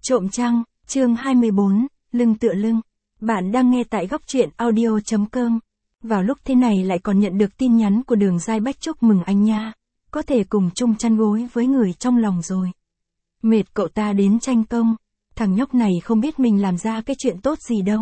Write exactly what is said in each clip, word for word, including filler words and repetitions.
Trộm trăng, chương hai mươi bốn, lưng tựa lưng. Bạn đang nghe tại góc truyện audio chấm com. Vào lúc thế này lại còn nhận được tin nhắn của Đường Giai Bách chúc mừng anh nha. Có thể cùng chung chăn gối với người trong lòng rồi. Mệt cậu ta đến tranh công. Thằng nhóc này không biết mình làm ra cái chuyện tốt gì đâu.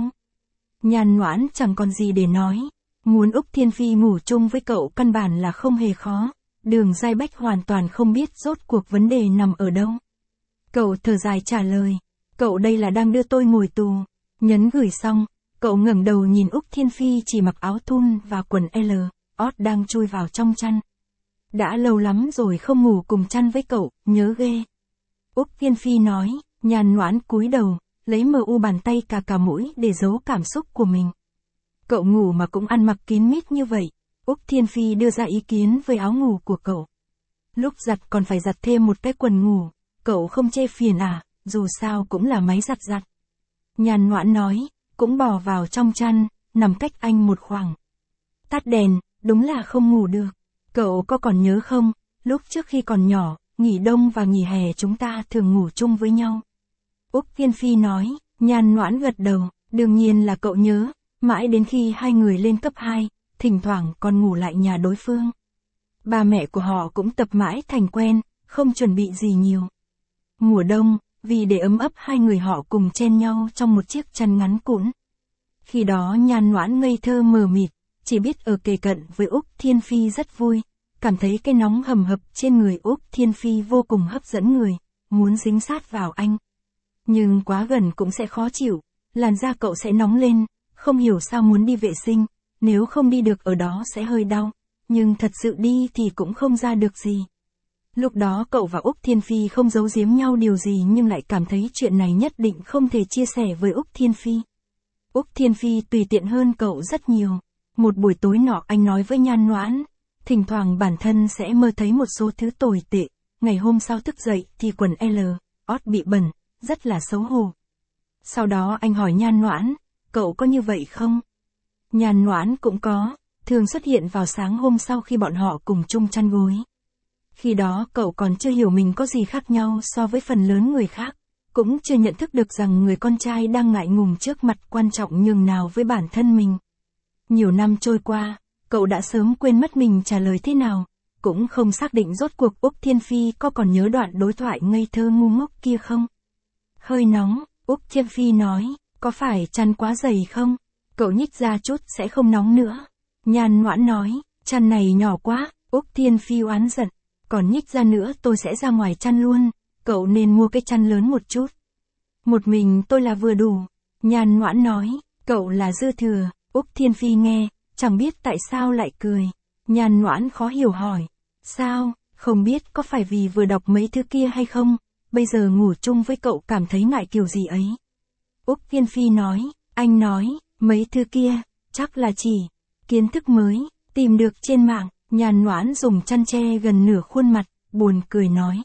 Nhàn Noãn chẳng còn gì để nói. Muốn Úc Thiên Phi ngủ chung với cậu căn bản là không hề khó. Đường Giai Bách hoàn toàn không biết rốt cuộc vấn đề nằm ở đâu. Cậu thở dài trả lời. Cậu đây là đang đưa tôi ngồi tù. Nhấn gửi xong, cậu ngẩng đầu nhìn Úc Thiên Phi chỉ mặc áo thun và quần L, ót đang chui vào trong chăn. Đã lâu lắm rồi không ngủ cùng chăn với cậu, nhớ ghê. Úc Thiên Phi nói, Nhàn Noãn cúi đầu, lấy mờ u bàn tay cà cà mũi để giấu cảm xúc của mình. Cậu ngủ mà cũng ăn mặc kín mít như vậy. Úc Thiên Phi đưa ra ý kiến với áo ngủ của cậu. Lúc giặt còn phải giặt thêm một cái quần ngủ, cậu không chê phiền à, dù sao cũng là máy giặt giặt. Nhàn Noãn nói, cũng bò vào trong chăn, nằm cách anh một khoảng. Tắt đèn, đúng là không ngủ được. Cậu có còn nhớ không, lúc trước khi còn nhỏ, nghỉ đông và nghỉ hè chúng ta thường ngủ chung với nhau. Úc Thiên Phi nói, Nhàn Noãn gật đầu, đương nhiên là cậu nhớ, mãi đến khi hai người lên cấp hai, thỉnh thoảng còn ngủ lại nhà đối phương. Ba mẹ của họ cũng tập mãi thành quen, không chuẩn bị gì nhiều. Mùa đông, vì để ấm ấp hai người họ cùng chen nhau trong một chiếc chăn ngắn cũn. Khi đó Nhàn Noãn ngây thơ mờ mịt, chỉ biết ở kề cận với Úc Thiên Phi rất vui, cảm thấy cái nóng hầm hập trên người Úc Thiên Phi vô cùng hấp dẫn người, muốn dính sát vào anh. Nhưng quá gần cũng sẽ khó chịu, làn da cậu sẽ nóng lên, không hiểu sao muốn đi vệ sinh, nếu không đi được ở đó sẽ hơi đau, nhưng thật sự đi thì cũng không ra được gì. Lúc đó cậu và Úc Thiên Phi không giấu giếm nhau điều gì nhưng lại cảm thấy chuyện này nhất định không thể chia sẻ với Úc Thiên Phi. Úc Thiên Phi tùy tiện hơn cậu rất nhiều. Một buổi tối nọ anh nói với Nhàn Noãn, thỉnh thoảng bản thân sẽ mơ thấy một số thứ tồi tệ, ngày hôm sau thức dậy thì quần L, ót bị bẩn, rất là xấu hổ. Sau đó anh hỏi Nhàn Noãn, cậu có như vậy không? Nhàn Noãn cũng có, thường xuất hiện vào sáng hôm sau khi bọn họ cùng chung chăn gối. Khi đó cậu còn chưa hiểu mình có gì khác nhau so với phần lớn người khác, cũng chưa nhận thức được rằng người con trai đang ngại ngùng trước mặt quan trọng nhường nào với bản thân mình. Nhiều năm trôi qua, cậu đã sớm quên mất mình trả lời thế nào, cũng không xác định rốt cuộc Úc Thiên Phi có còn nhớ đoạn đối thoại ngây thơ ngu ngốc kia không. Hơi nóng, Úc Thiên Phi nói, có phải chăn quá dày không? Cậu nhích ra chút sẽ không nóng nữa. Nhàn Noãn nói, chăn này nhỏ quá, Úc Thiên Phi oán giận. Còn nhích ra nữa tôi sẽ ra ngoài chăn luôn, cậu nên mua cái chăn lớn một chút. Một mình tôi là vừa đủ. Nhàn Noãn nói, cậu là dư thừa. Úc Thiên Phi nghe, chẳng biết tại sao lại cười. Nhàn Noãn khó hiểu hỏi, sao, không biết có phải vì vừa đọc mấy thứ kia hay không, bây giờ ngủ chung với cậu cảm thấy ngại kiểu gì ấy. Úc Thiên Phi nói, anh nói, mấy thứ kia, chắc là chỉ kiến thức mới, tìm được trên mạng. Nhàn Noãn dùng chăn che gần nửa khuôn mặt, buồn cười nói.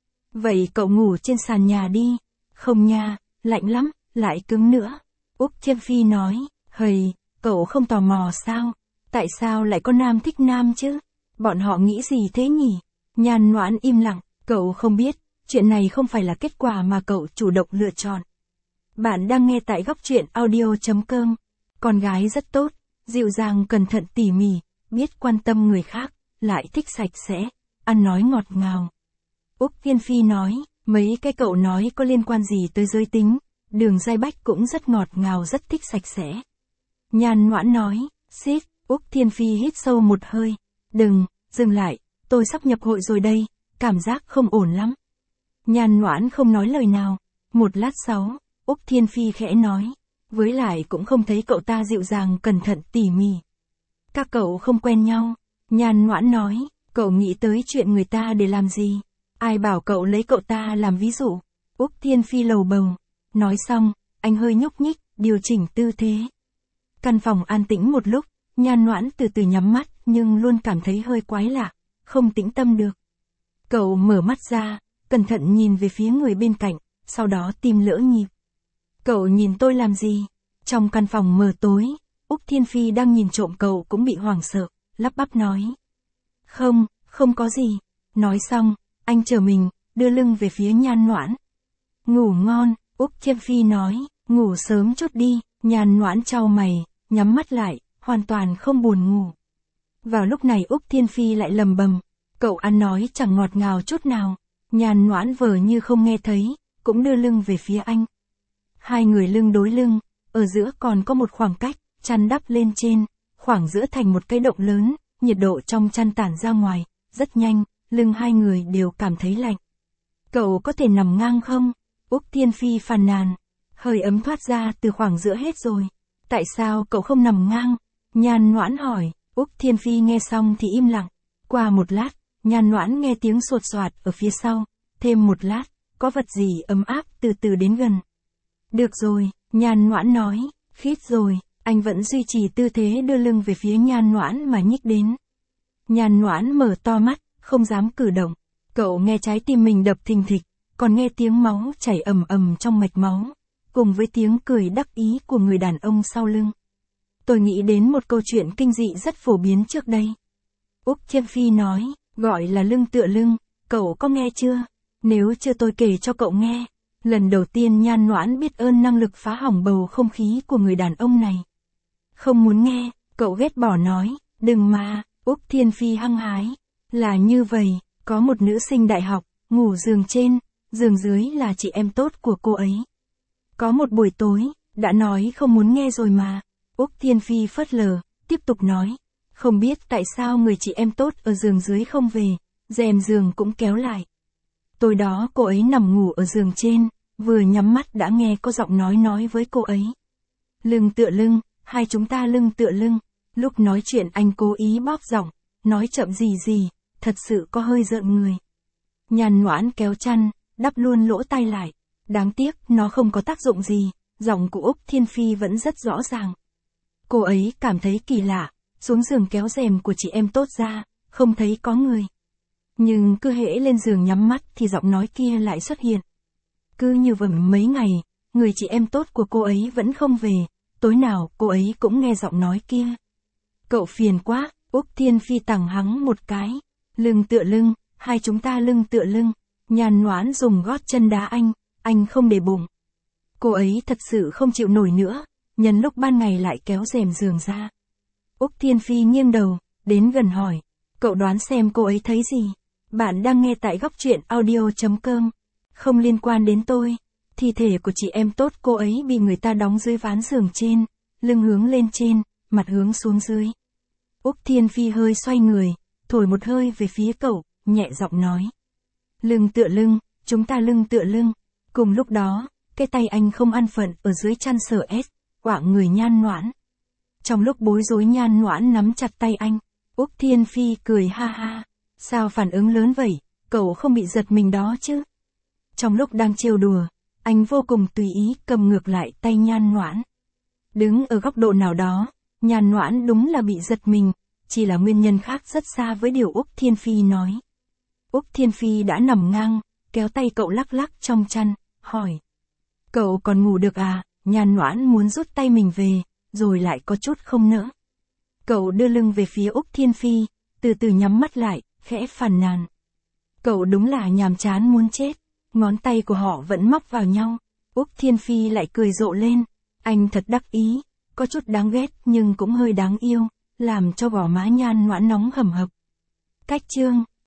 Vậy cậu ngủ trên sàn nhà đi. Không nha, lạnh lắm, lại cứng nữa. Úc Thiên Phi nói, hầy, cậu không tò mò sao? Tại sao lại có nam thích nam chứ? Bọn họ nghĩ gì thế nhỉ? Nhàn Noãn im lặng, cậu không biết, chuyện này không phải là kết quả mà cậu chủ động lựa chọn. Bạn đang nghe tại góc truyện audio chấm com. Con gái rất tốt, dịu dàng cẩn thận tỉ mỉ, biết quan tâm người khác, lại thích sạch sẽ, ăn nói ngọt ngào. Úc Thiên Phi nói, mấy cái cậu nói có liên quan gì tới giới tính, Đường Giai Bách cũng rất ngọt ngào rất thích sạch sẽ. Nhàn Noãn nói, xít, Úc Thiên Phi hít sâu một hơi, đừng, dừng lại, tôi sắp nhập hội rồi đây, cảm giác không ổn lắm. Nhàn Noãn không nói lời nào, một lát sau, Úc Thiên Phi khẽ nói, với lại cũng không thấy cậu ta dịu dàng cẩn thận tỉ mỉ. Các cậu không quen nhau. Nhàn Noãn nói, cậu nghĩ tới chuyện người ta để làm gì? Ai bảo cậu lấy cậu ta làm ví dụ? Úc Thiên Phi lầu bầu. Nói xong, anh hơi nhúc nhích, điều chỉnh tư thế. Căn phòng an tĩnh một lúc, Nhàn Noãn từ từ nhắm mắt nhưng luôn cảm thấy hơi quái lạ, không tĩnh tâm được. Cậu mở mắt ra, cẩn thận nhìn về phía người bên cạnh, sau đó tim lỡ nhịp. Cậu nhìn tôi làm gì? Trong căn phòng mờ tối, Úc Thiên Phi đang nhìn trộm cậu cũng bị hoảng sợ, lắp bắp nói. Không, không có gì. Nói xong, anh trở mình, đưa lưng về phía Nhàn Noãn. Ngủ ngon, Úc Thiêm Phi nói, ngủ sớm chút đi, Nhan Noãn chau mày, nhắm mắt lại, hoàn toàn không buồn ngủ. Vào lúc này Úc Thiên Phi lại lầm bầm, cậu ăn nói chẳng ngọt ngào chút nào. Nhan Noãn vờ như không nghe thấy, cũng đưa lưng về phía anh. Hai người lưng đối lưng, ở giữa còn có một khoảng cách, chăn đắp lên trên, khoảng giữa thành một cái động lớn, nhiệt độ trong chăn tản ra ngoài, rất nhanh, lưng hai người đều cảm thấy lạnh. Cậu có thể nằm ngang không? Úc Thiên Phi phàn nàn. Hơi ấm thoát ra từ khoảng giữa hết rồi. Tại sao cậu không nằm ngang? Nhan Noãn hỏi. Úc Thiên Phi nghe xong thì im lặng. Qua một lát, Nhan Noãn nghe tiếng sột soạt ở phía sau. Thêm một lát, có vật gì ấm áp từ từ đến gần. Được rồi, Nhan Noãn nói. Khít rồi, anh vẫn duy trì tư thế đưa lưng về phía Nhan Noãn mà nhích đến. Nhan Noãn mở to mắt, không dám cử động. Cậu nghe trái tim mình đập thình thịch, còn nghe tiếng máu chảy ầm ầm trong mạch máu, cùng với tiếng cười đắc ý của người đàn ông sau lưng. Tôi nghĩ đến một câu chuyện kinh dị rất phổ biến trước đây. Úc Thiêm Phi nói, gọi là lưng tựa lưng, cậu có nghe chưa? Nếu chưa tôi kể cho cậu nghe. Lần đầu tiên Nhan Noãn biết ơn năng lực phá hỏng bầu không khí của người đàn ông này. Không muốn nghe, cậu ghét bỏ nói, đừng mà. Úc Thiên Phi hăng hái. Là như vậy, có một nữ sinh đại học, ngủ giường trên, giường dưới là chị em tốt của cô ấy. Có một buổi tối, đã nói không muốn nghe rồi mà. Úc Thiên Phi phớt lờ, tiếp tục nói. Không biết tại sao người chị em tốt ở giường dưới không về, rèm giường cũng kéo lại. Tối đó cô ấy nằm ngủ ở giường trên, vừa nhắm mắt đã nghe có giọng nói nói với cô ấy. Lưng tựa lưng, hai chúng ta lưng tựa lưng. Lúc nói chuyện anh cố ý bóp giọng, nói chậm gì gì, thật sự có hơi rợn người. Nhan Noãn kéo chăn, đắp luôn lỗ tai lại. Đáng tiếc, nó không có tác dụng gì, giọng của Úc Thiên Phi vẫn rất rõ ràng. Cô ấy cảm thấy kỳ lạ, xuống giường kéo rèm của chị em tốt ra, không thấy có người. Nhưng cứ hễ lên giường nhắm mắt thì giọng nói kia lại xuất hiện. Cứ như vậy mấy ngày, người chị em tốt của cô ấy vẫn không về, tối nào cô ấy cũng nghe giọng nói kia. Cậu phiền quá, Úc Thiên Phi tằng hắng một cái. Lưng tựa lưng, hai chúng ta lưng tựa lưng. Nhan Noãn dùng gót chân đá anh, anh không để bụng. Cô ấy thật sự không chịu nổi nữa, nhân lúc ban ngày lại kéo rèm giường ra. Úc Thiên Phi nghiêng đầu, đến gần hỏi. Cậu đoán xem cô ấy thấy gì? Bạn đang nghe tại góc truyện audio chấm com. Không liên quan đến tôi. Thi thể của chị em tốt cô ấy bị người ta đóng dưới ván giường trên, lưng hướng lên trên, mặt hướng xuống dưới. Úc Thiên Phi hơi xoay người, thổi một hơi về phía cậu, nhẹ giọng nói. Lưng tựa lưng, chúng ta lưng tựa lưng. Cùng lúc đó, cái tay anh không an phận ở dưới chăn sờ ét, quạng người Nhan Noãn. Trong lúc bối rối Nhan Noãn nắm chặt tay anh, Úc Thiên Phi cười ha ha. Sao phản ứng lớn vậy, cậu không bị giật mình đó chứ? Trong lúc đang trêu đùa, anh vô cùng tùy ý cầm ngược lại tay Nhan Noãn. Đứng ở góc độ nào đó, Nhan Noãn đúng là bị giật mình, chỉ là nguyên nhân khác rất xa với điều Úc Thiên Phi nói. Úc Thiên Phi đã nằm ngang, kéo tay cậu lắc lắc trong chăn, hỏi. Cậu còn ngủ được à? Nhan Noãn muốn rút tay mình về, rồi lại có chút không nỡ. Cậu đưa lưng về phía Úc Thiên Phi, từ từ nhắm mắt lại, khẽ phàn nàn. Cậu đúng là nhàm chán muốn chết. Ngón tay của họ vẫn móc vào nhau. Úc Thiên Phi lại cười rộ lên. Anh thật đắc ý, có chút đáng ghét nhưng cũng hơi đáng yêu, làm cho gò má Nhan Noãn nóng hầm hập. Cách chương